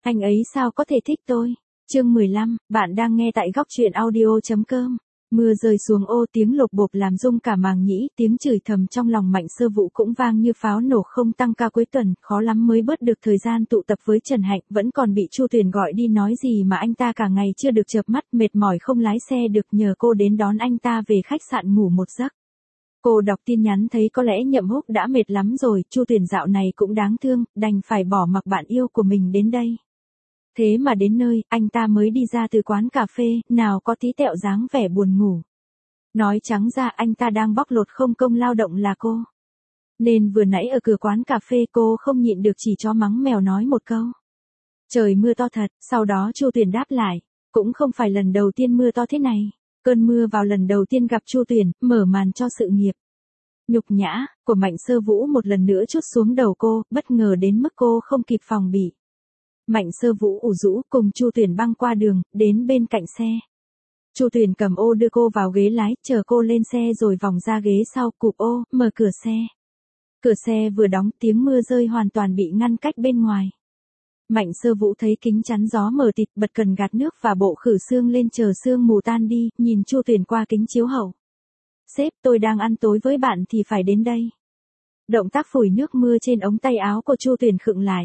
Anh ấy sao có thể thích tôi? Chương 15, bạn đang nghe tại góc truyện audio.com. Mưa rơi xuống ô, tiếng lộp bộp làm rung cả màng nhĩ, tiếng chửi thầm trong lòng Mạnh Sơ Vũ cũng vang như pháo nổ không tăng ca cuối tuần, khó lắm mới bớt được thời gian tụ tập với Trần Hạnh, vẫn còn bị Chu Tuyền gọi đi nói gì mà anh ta cả ngày chưa được chợp mắt, mệt mỏi không lái xe được, nhờ cô đến đón anh ta về khách sạn ngủ một giấc. Cô đọc tin nhắn thấy có lẽ Nhậm Húc đã mệt lắm rồi, Chu Tuyền dạo này cũng đáng thương, đành phải bỏ mặc bạn yêu của mình đến đây. Thế mà đến nơi, anh ta mới đi ra từ quán cà phê, nào có tí tẹo dáng vẻ buồn ngủ. Nói trắng ra anh ta đang bóc lột không công lao động là cô. Nên vừa nãy ở cửa quán cà phê cô không nhịn được chỉ chó mắng mèo nói một câu. Trời mưa to thật, sau đó Chu Tuyền đáp lại. Cũng không phải lần đầu tiên mưa to thế này. Cơn mưa vào lần đầu tiên gặp Chu Tuyền, mở màn cho sự nghiệp nhục nhã của Mạnh Sơ Vũ một lần nữa trút xuống đầu cô, bất ngờ đến mức cô không kịp phòng bị. Mạnh Sơ Vũ ủ rũ cùng Chu Tuyền băng qua đường, đến bên cạnh xe. Chu Tuyền cầm ô đưa cô vào ghế lái, chờ cô lên xe rồi vòng ra ghế sau, cụp ô, mở cửa xe. Cửa xe vừa đóng, tiếng mưa rơi hoàn toàn bị ngăn cách bên ngoài. Mạnh Sơ Vũ thấy kính chắn gió mờ tịt, bật cần gạt nước và bộ khử sương lên chờ sương mù tan đi, nhìn Chu Tuyền qua kính chiếu hậu. Sếp, tôi đang ăn tối với bạn thì phải đến đây. Động tác phủi nước mưa trên ống tay áo của Chu Tuyền khựng lại.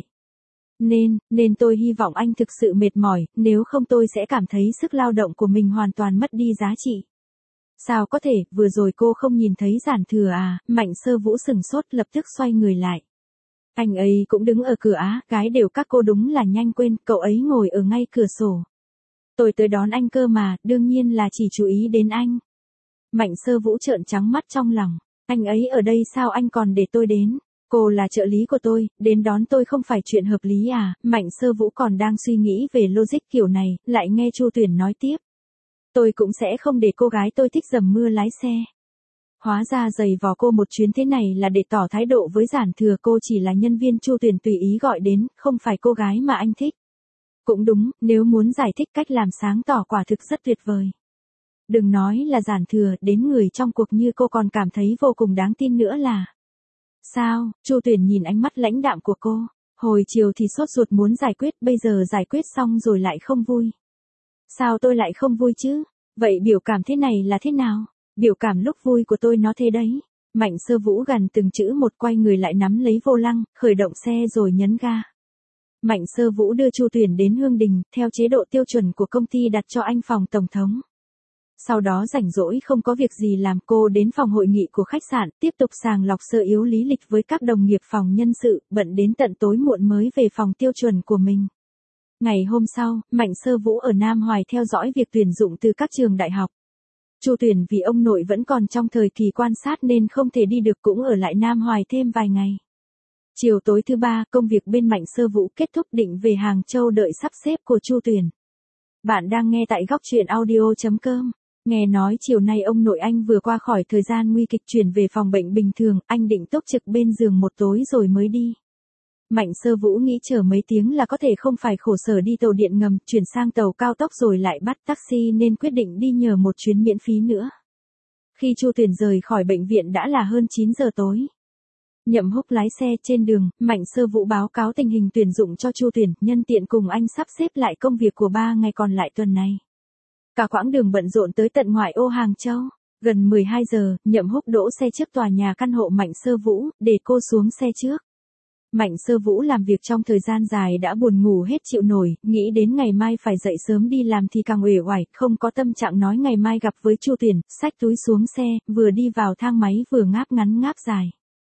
Nên tôi hy vọng anh thực sự mệt mỏi, nếu không tôi sẽ cảm thấy sức lao động của mình hoàn toàn mất đi giá trị. Sao có thể, vừa rồi cô không nhìn thấy Giản Thừa à? Mạnh Sơ Vũ sửng sốt lập tức xoay người lại. Anh ấy cũng đứng ở cửa á, gái đều các cô đúng là nhanh quên, cậu ấy ngồi ở ngay cửa sổ. Tôi tới đón anh cơ mà, đương nhiên là chỉ chú ý đến anh. Mạnh Sơ Vũ trợn trắng mắt trong lòng, anh ấy ở đây sao anh còn để tôi đến? Cô là trợ lý của tôi, đến đón tôi không phải chuyện hợp lý à? Mạnh Sơ Vũ còn đang suy nghĩ về logic kiểu này, lại nghe Chu Tuyền nói tiếp. Tôi cũng sẽ không để cô gái tôi thích dầm mưa lái xe. Hóa ra giày vò cô một chuyến thế này là để tỏ thái độ với Giản Thừa, cô chỉ là nhân viên Chu Tuyền tùy ý gọi đến, không phải cô gái mà anh thích. Cũng đúng, nếu muốn giải thích cách làm sáng tỏ quả thực rất tuyệt vời. Đừng nói là Giản Thừa, đến người trong cuộc như cô còn cảm thấy vô cùng đáng tin nữa là. Sao? Chu Tuyền nhìn ánh mắt lãnh đạm của cô. Hồi chiều thì sốt ruột muốn giải quyết, bây giờ giải quyết xong rồi lại không vui. Sao tôi lại không vui chứ? Vậy biểu cảm thế này là thế nào? Biểu cảm lúc vui của tôi nó thế đấy. Mạnh Sơ Vũ gần từng chữ một, quay người lại nắm lấy vô lăng, khởi động xe rồi nhấn ga. Mạnh Sơ Vũ đưa Chu Tuyền đến Hương Đình, theo chế độ tiêu chuẩn của công ty đặt cho anh phòng tổng thống. Sau đó rảnh rỗi không có việc gì làm, cô đến phòng hội nghị của khách sạn, tiếp tục sàng lọc sơ yếu lý lịch với các đồng nghiệp phòng nhân sự, bận đến tận tối muộn mới về phòng tiêu chuẩn của mình. Ngày hôm sau, Mạnh Sơ Vũ ở Nam Hoài theo dõi việc tuyển dụng từ các trường đại học. Chu Tuyền vì ông nội vẫn còn trong thời kỳ quan sát nên không thể đi được, cũng ở lại Nam Hoài thêm vài ngày. Chiều tối thứ ba, công việc bên Mạnh Sơ Vũ kết thúc, định về Hàng Châu đợi sắp xếp của Chu Tuyền. Bạn đang nghe tại góc truyện audio.com. Nghe nói chiều nay ông nội anh vừa qua khỏi thời gian nguy kịch, chuyển về phòng bệnh bình thường, anh định túc trực bên giường một tối rồi mới đi. Mạnh Sơ Vũ nghĩ chờ mấy tiếng là có thể không phải khổ sở đi tàu điện ngầm, chuyển sang tàu cao tốc rồi lại bắt taxi nên quyết định đi nhờ một chuyến miễn phí nữa. Khi Chu Tuyền rời khỏi bệnh viện đã là hơn 9 giờ tối. Nhậm Húc lái xe trên đường, Mạnh Sơ Vũ báo cáo tình hình tuyển dụng cho Chu Tuyền, nhân tiện cùng anh sắp xếp lại công việc của 3 ngày còn lại tuần này. Cả quãng đường bận rộn tới tận ngoại ô Hàng Châu. Gần 12 giờ, Nhậm Húc đỗ xe trước tòa nhà căn hộ Mạnh Sơ Vũ, để cô xuống xe trước. Mạnh Sơ Vũ làm việc trong thời gian dài đã buồn ngủ hết chịu nổi, nghĩ đến ngày mai phải dậy sớm đi làm thì càng uể oải, không có tâm trạng nói ngày mai gặp với Chu Tuyền, xách túi xuống xe, vừa đi vào thang máy vừa ngáp ngắn ngáp dài.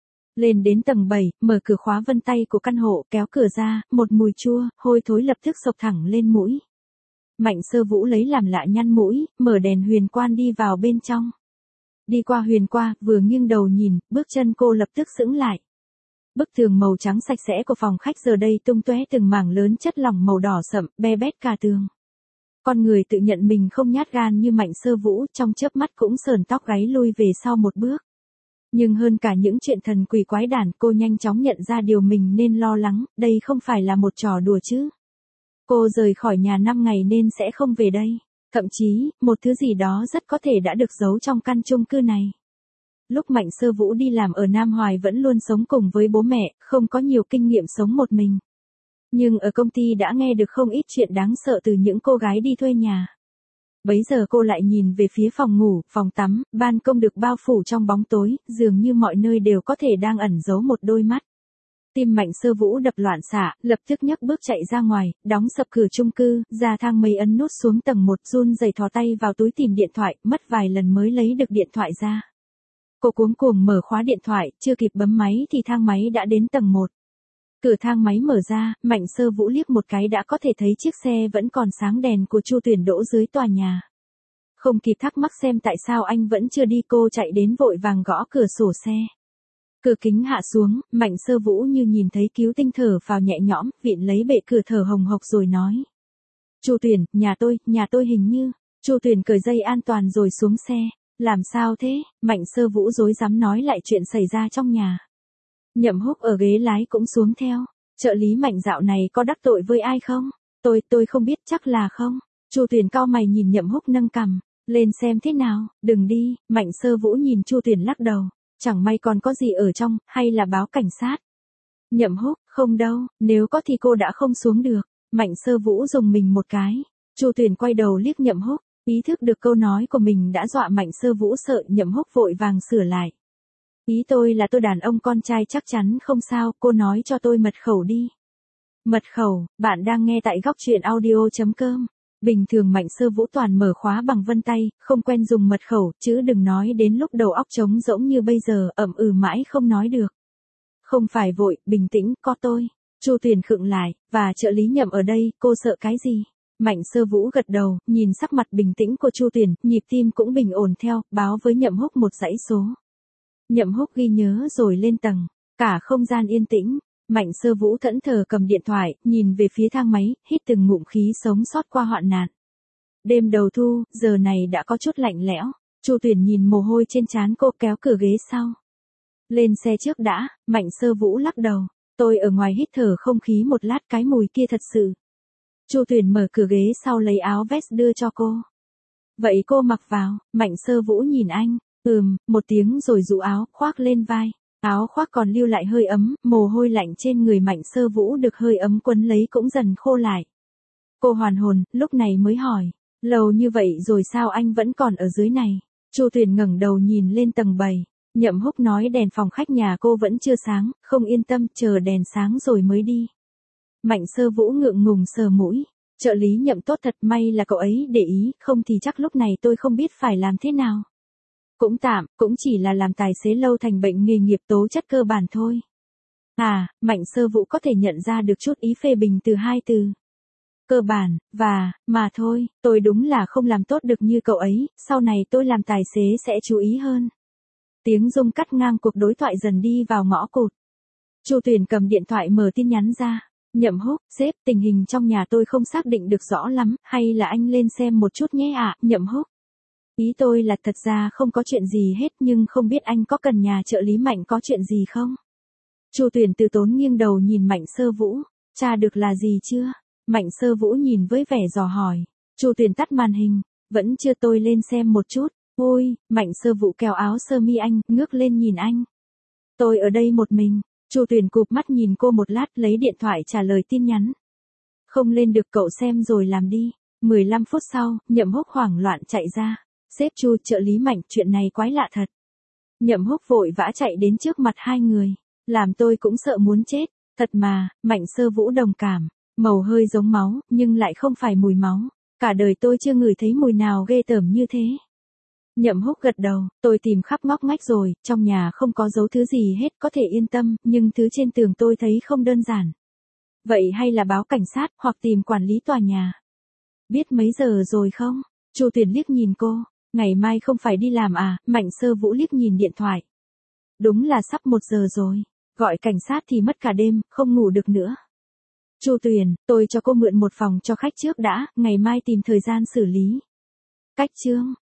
Lên đến tầng 7, mở cửa khóa vân tay của căn hộ, kéo cửa ra, một mùi chua, hôi thối lập tức xộc thẳng lên mũi. Mạnh Sơ Vũ lấy làm lạ nhăn mũi, mở đèn huyền quan đi vào bên trong. Đi qua huyền qua, vừa nghiêng đầu nhìn, bước chân cô lập tức sững lại. Bức tường màu trắng sạch sẽ của phòng khách giờ đây tung tóe từng mảng lớn chất lỏng màu đỏ sậm, be bét cả tường. Con người tự nhận mình không nhát gan như Mạnh Sơ Vũ, trong chớp mắt cũng sờn tóc gáy lui về sau một bước. Nhưng hơn cả những chuyện thần quỷ quái đản, cô nhanh chóng nhận ra điều mình nên lo lắng, đây không phải là một trò đùa chứ. Cô rời khỏi nhà 5 ngày nên sẽ không về đây. Thậm chí, một thứ gì đó rất có thể đã được giấu trong căn chung cư này. Lúc Mạnh Sơ Vũ đi làm ở Nam Hoài vẫn luôn sống cùng với bố mẹ, không có nhiều kinh nghiệm sống một mình. Nhưng ở công ty đã nghe được không ít chuyện đáng sợ từ những cô gái đi thuê nhà. Bấy giờ cô lại nhìn về phía phòng ngủ, phòng tắm, ban công được bao phủ trong bóng tối, dường như mọi nơi đều có thể đang ẩn giấu một đôi mắt. Tim Mạnh Sơ Vũ đập loạn xạ, lập tức nhấc bước chạy ra ngoài, đóng sập cửa chung cư, ra thang máy ấn nút xuống tầng 1, run rẩy thò tay vào túi tìm điện thoại, mất vài lần mới lấy được điện thoại ra. Cô cuống cuồng mở khóa điện thoại, chưa kịp bấm máy thì thang máy đã đến tầng 1. Cửa thang máy mở ra, Mạnh Sơ Vũ liếc một cái đã có thể thấy chiếc xe vẫn còn sáng đèn của Chu Tuyển đỗ dưới tòa nhà. Không kịp thắc mắc xem tại sao anh vẫn chưa đi, cô chạy đến vội vàng gõ cửa sổ xe. Cửa kính hạ xuống, Mạnh Sơ Vũ như nhìn thấy cứu tinh, thở phào nhẹ nhõm, vịn lấy bệ cửa thở hồng hộc rồi nói. Chu Tuyển, nhà tôi hình như. Chu Tuyển cởi dây an toàn rồi xuống xe. Làm sao thế? Mạnh Sơ Vũ rối rắm nói lại chuyện xảy ra trong nhà. Nhậm Húc ở ghế lái cũng xuống theo. Trợ lý Mạnh dạo này có đắc tội với ai không? Tôi không biết, chắc là không. Chu Tuyển cau mày nhìn Nhậm Húc nâng cằm. Lên xem thế nào, đừng đi. Mạnh Sơ Vũ nhìn Chu Tuyển lắc đầu. Chẳng may còn có gì ở trong, hay là báo cảnh sát? Nhậm Húc, không đâu, nếu có thì cô đã không xuống được. Mạnh Sơ Vũ dùng mình một cái. Chu Tuyển quay đầu liếc Nhậm Húc, ý thức được câu nói của mình đã dọa Mạnh Sơ Vũ sợ. Nhậm Húc vội vàng sửa lại. Ý tôi là tôi đàn ông con trai chắc chắn không sao, cô nói cho tôi mật khẩu đi. Mật khẩu, bạn đang nghe tại góc truyện audio.com. Bình thường Mạnh Sơ Vũ toàn mở khóa bằng vân tay, không quen dùng mật khẩu, chứ đừng nói đến lúc đầu óc trống rỗng như bây giờ, ậm ừ mãi không nói được. Không phải vội, bình tĩnh, có tôi. Chu Tuyển khựng lại, và trợ lý Nhậm ở đây, cô sợ cái gì? Mạnh Sơ Vũ gật đầu, nhìn sắc mặt bình tĩnh của Chu Tuyển, nhịp tim cũng bình ổn theo, báo với Nhậm Húc một dãy số. Nhậm Húc ghi nhớ rồi lên tầng, cả không gian yên tĩnh. Mạnh Sơ Vũ thẫn thờ cầm điện thoại, nhìn về phía thang máy, hít từng ngụm khí sống sót qua hoạn nạn. Đêm đầu thu, giờ này đã có chút lạnh lẽo. Chu Tuyển nhìn mồ hôi trên trán cô, kéo cửa ghế sau. Lên xe trước đã. Mạnh Sơ Vũ lắc đầu. Tôi ở ngoài hít thở không khí một lát, cái mùi kia thật sự. Chu Tuyển mở cửa ghế sau lấy áo vest đưa cho cô. Vậy cô mặc vào. Mạnh Sơ Vũ nhìn anh. Một tiếng rồi rũ áo khoác lên vai. Áo khoác còn lưu lại hơi ấm, mồ hôi lạnh trên người Mạnh Sơ Vũ được hơi ấm quấn lấy cũng dần khô lại. Cô hoàn hồn, lúc này mới hỏi, lâu như vậy rồi sao anh vẫn còn ở dưới này? Chu Tuyển ngẩng đầu nhìn lên tầng 7, Nhậm Húc nói đèn phòng khách nhà cô vẫn chưa sáng, không yên tâm, chờ đèn sáng rồi mới đi. Mạnh Sơ Vũ ngượng ngùng sờ mũi, trợ lý Nhậm tốt thật, may là cậu ấy để ý, không thì chắc lúc này tôi không biết phải làm thế nào. Cũng tạm, cũng chỉ là làm tài xế lâu thành bệnh nghề nghiệp tố chất cơ bản thôi. Mạnh Sơ Vũ có thể nhận ra được chút ý phê bình từ hai từ. Cơ bản, và, mà thôi, tôi đúng là không làm tốt được như cậu ấy, sau này tôi làm tài xế sẽ chú ý hơn. Tiếng rung cắt ngang cuộc đối thoại dần đi vào ngõ cụt. Chu Tuyển cầm điện thoại mở tin nhắn ra. Nhậm Húc, sếp, tình hình trong nhà tôi không xác định được rõ lắm, hay là anh lên xem một chút nhé ạ. Nhậm Húc. Ý tôi là thật ra không có chuyện gì hết, nhưng không biết anh có cần nhà trợ lý Mạnh có chuyện gì không? Chu Tuyển từ tốn nghiêng đầu nhìn Mạnh Sơ Vũ. Tra được là gì chưa? Mạnh Sơ Vũ nhìn với vẻ dò hỏi. Chu Tuyển tắt màn hình. Vẫn chưa, tôi lên xem một chút. Ôi, Mạnh Sơ Vũ kéo áo sơ mi anh, ngước lên nhìn anh. Tôi ở đây một mình. Chu Tuyển cụp mắt nhìn cô một lát, lấy điện thoại trả lời tin nhắn. Không lên được, cậu xem rồi làm đi. 15 phút sau, Nhậm Húc hoảng loạn chạy ra. Sếp Chu, trợ lý Mạnh, chuyện này quái lạ thật. Nhậm Húc vội vã chạy đến trước mặt hai người. Làm tôi cũng sợ muốn chết. Thật mà. Mạnh Sơ Vũ đồng cảm. Màu hơi giống máu, nhưng lại không phải mùi máu. Cả đời tôi chưa ngửi thấy mùi nào ghê tởm như thế. Nhậm Húc gật đầu, tôi tìm khắp ngóc ngách rồi, trong nhà không có giấu thứ gì hết, có thể yên tâm, nhưng thứ trên tường tôi thấy không đơn giản. Vậy hay là báo cảnh sát, hoặc tìm quản lý tòa nhà. Biết mấy giờ rồi không? Chu Tuyển liếc nhìn cô, ngày mai không phải đi làm à? Mạnh Sơ Vũ liếc nhìn điện thoại. Đúng là sắp 1 giờ rồi, gọi cảnh sát thì mất cả đêm, không ngủ được nữa. Chu Tuyển, tôi cho cô mượn một phòng cho khách trước đã, ngày mai tìm thời gian xử lý. Cách chương.